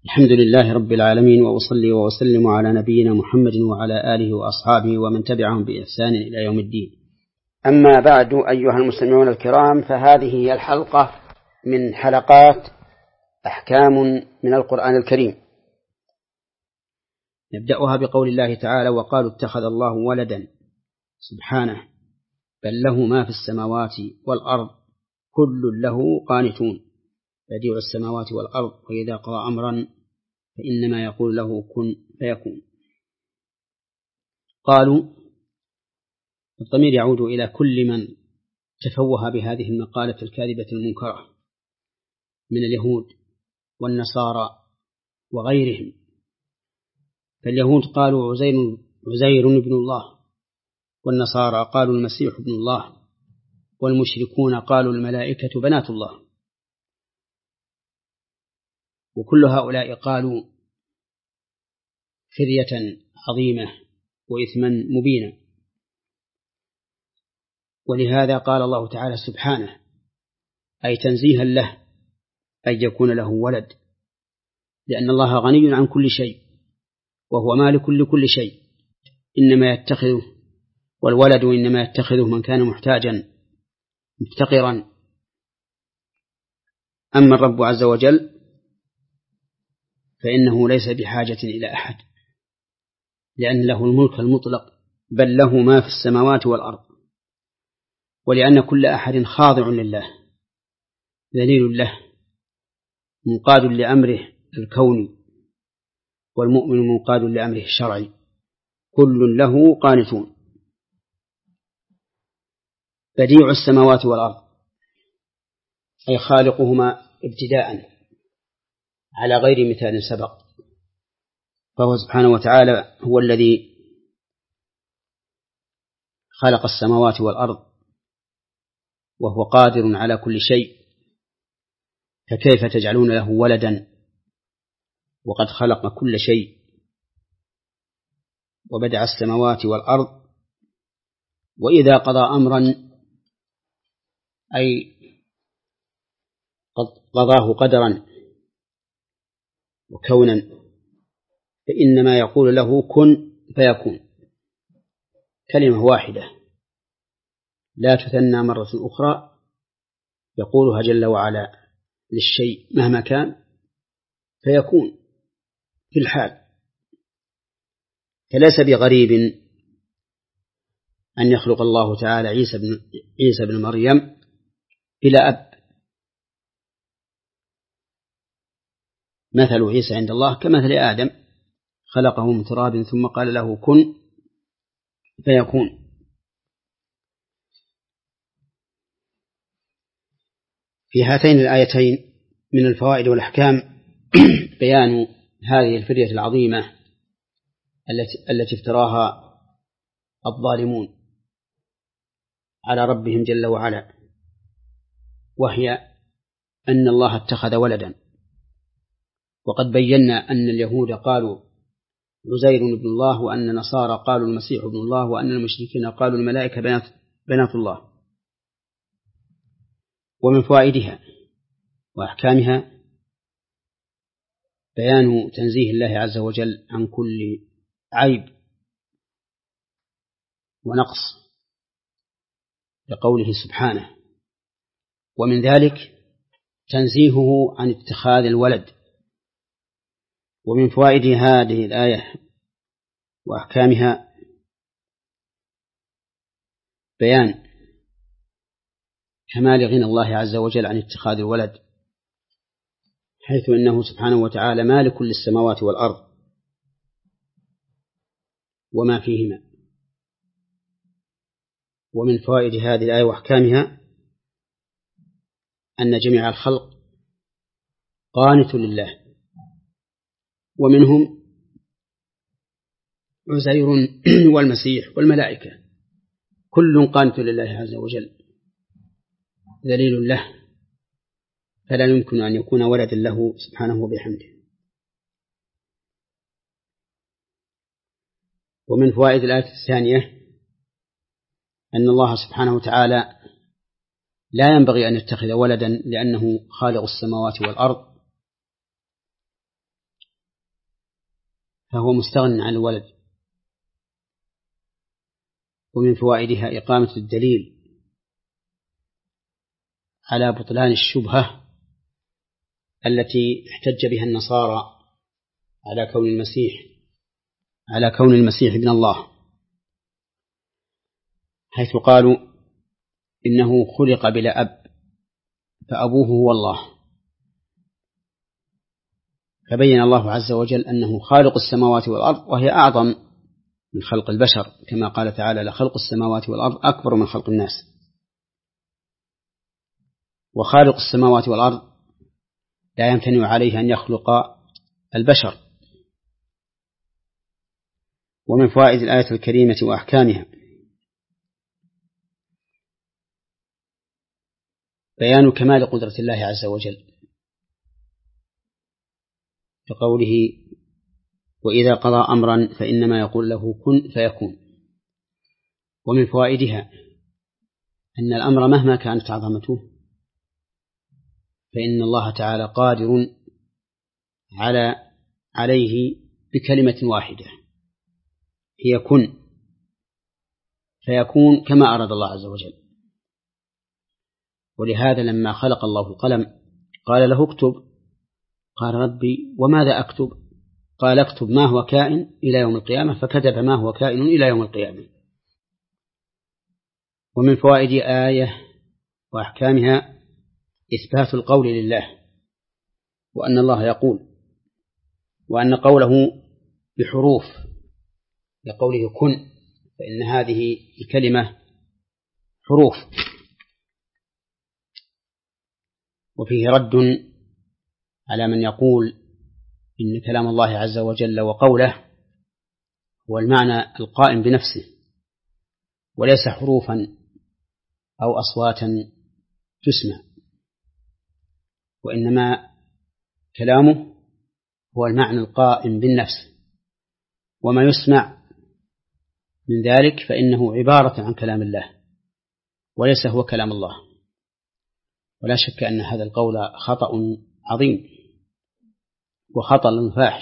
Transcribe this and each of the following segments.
الحمد لله رب العالمين، وأصلي وأسلم على نبينا محمد وعلى آله وأصحابه ومن تبعهم بإحسان إلى يوم الدين. أما بعد، أيها المستمعون الكرام، فهذه هي الحلقة من حلقات أحكام من القرآن الكريم. نبدأها بقول الله تعالى: وقالوا اتخذ الله ولدا سبحانه بل له ما في السماوات والأرض كل له قانتون بديع السماوات والأرض وإذا قضى أمرا فإنما يقول له كن فيكون. قالوا الضمير يعود إلى كل من تفوه بهذه المقالة الكاذبة المنكرة من اليهود والنصارى وغيرهم. فاليهود قالوا عزير ابن الله، والنصارى قالوا المسيح ابن الله، والمشركون قالوا الملائكة بنات الله. وكل هؤلاء قالوا فرية عظيمة وإثما مبينا. ولهذا قال الله تعالى سبحانه، أي تنزيها له، أن يكون له ولد، لأن الله غني عن كل شيء وهو مالك لكل شيء، إنما يتخذه والولد إنما يتخذه من كان محتاجا مفتقرا. أما الرب عز وجل فإنه ليس بحاجة إلى أحد، لأن له الملك المطلق، بل له ما في السماوات والأرض، ولأن كل أحد خاضع لله ذليل له منقاد لأمره الكوني، والمؤمن منقاد لأمره الشرعي، كل له قانتون. بديع السماوات والأرض أي خالقهما ابتداء على غير مثال سبق، فهو سبحانه وتعالى هو الذي خلق السماوات والأرض وهو قادر على كل شيء، فكيف تجعلون له ولدا وقد خلق كل شيء وبدع السماوات والأرض. وإذا قضى أمرا أي قضاه قدرا وكونا فإنما يقول له كن فيكون، كلمة واحدة لا تثنى مرة أخرى، يقولها جل وعلا للشيء مهما كان فيكون في الحال. فليس بغريب أن يخلق الله تعالى عيسى بن مريم بلا أب. مثل عيسى عند الله كمثل آدم، خلقه من تراب ثم قال له كن فيكون. في هاتين الآيتين من الفوائد والأحكام بيان هذه الفرية العظيمة التي افتراها الظالمون على ربهم جل وعلا، وهي أن الله اتخذ ولدا. وقد بينا أن اليهود قالوا عزير ابن الله، وأن النصارى قالوا المسيح ابن الله، وأن المشركين قالوا الملائكة بنات الله. ومن فوائدها وأحكامها بيان تنزيه الله عز وجل عن كل عيب ونقص لقوله سبحانه، ومن ذلك تنزيهه عن اتخاذ الولد. ومن فوائد هذه الآية وأحكامها بيان كمال غنى الله عز وجل عن اتخاذ الولد، حيث إنه سبحانه وتعالى مالك للسماوات والأرض وما فيهما. ومن فوائد هذه الآية وأحكامها أن جميع الخلق قانت لله، ومنهم عزير والمسيح والملائكة، كل قانت لله عز وجل ذليل له، فلا يمكن أن يكون ولدا له سبحانه وبحمده. ومن فوائد الآية الثانية أن الله سبحانه وتعالى لا ينبغي أن يتخذ ولدا، لأنه خالق السماوات والأرض، فهو مستغن عن الولد. ومن فوائدها إقامة الدليل على بطلان الشبهة التي احتج بها النصارى على كون المسيح ابن الله، حيث قالوا إنه خلق بلا أب فأبوه هو الله، فبين الله عز وجل أنه خالق السماوات والأرض وهي أعظم من خلق البشر، كما قال تعالى: لخلق السماوات والأرض أكبر من خلق الناس. وخالق السماوات والأرض لا يمتنع عليه أن يخلق البشر. ومن فوائد الآية الكريمة وأحكامها بيان كمال قدرة الله عز وجل، كقوله: وإذا قضى أمرا فإنما يقول له كن فيكون. ومن فوائدها أن الأمر مهما كانت عظمته فإن الله تعالى قادر عليه بكلمة واحدة هي كن فيكون كما أراد الله عز وجل. ولهذا لما خلق الله القلم قال له اكتب، قال: ربي وماذا أكتب؟ قال: اكتب ما هو كائن إلى يوم القيامة، فكتب ما هو كائن إلى يوم القيامة. ومن فوائد آية وأحكامها إثبات القول لله، وأن الله يقول، وأن قوله بحروف لقوله كن، فإن هذه الكلمة حروف. وفيه رد على من يقول إن كلام الله عز وجل وقوله هو المعنى القائم بنفسه وليس حروفا أو أصواتا تسمع، وإنما كلامه هو المعنى القائم بالنفس، وما يسمع من ذلك فإنه عبارة عن كلام الله وليس هو كلام الله. ولا شك أن هذا القول خطأ عظيم وخطأ فاحش،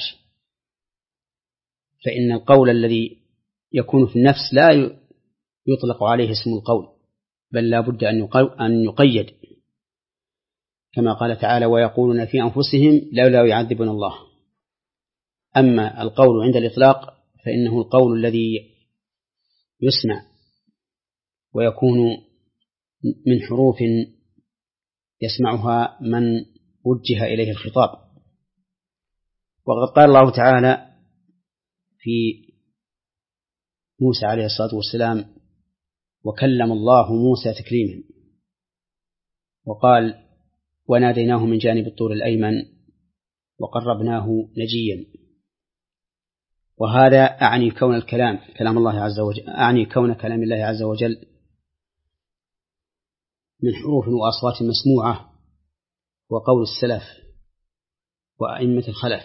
فإن القول الذي يكون في النفس لا يطلق عليه اسم القول، بل لا بد أن يقيد، كما قال تعالى: ويقولون في أنفسهم لولا يعذبنا الله. أما القول عند الإطلاق فإنه القول الذي يسمع ويكون من حروف يسمعها من وجه إليه الخطاب. وقد قال الله تعالى في موسى عليه الصلاة والسلام: وكلم الله موسى تكليما، وقال: وناديناه من جانب الطور الأيمن وقربناه نجيا. وهذا أعني كون كلام الله عز وجل، أعني كون كلام الله عز وجل من حروف وأصوات مسموعة، وقول السلف وأئمة الخلف،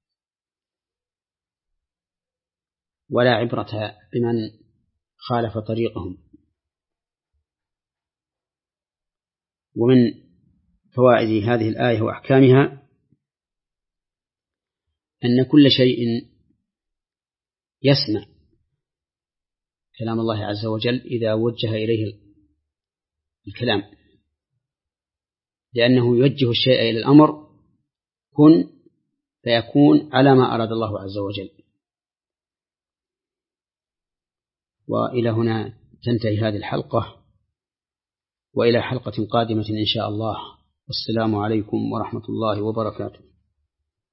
ولا عبرة بمن خالف طريقهم. ومن فوائد هذه الآية وأحكامها أن كل شيء يسمع كلام الله عز وجل إذا وجه إليه الكلام، لأنه يوجه الشيء إلى الأمر كن فيكون على ما أراد الله عز وجل. وإلى هنا تنتهي هذه الحلقة، وإلى حلقة قادمة إن شاء الله، والسلام عليكم ورحمة الله وبركاته.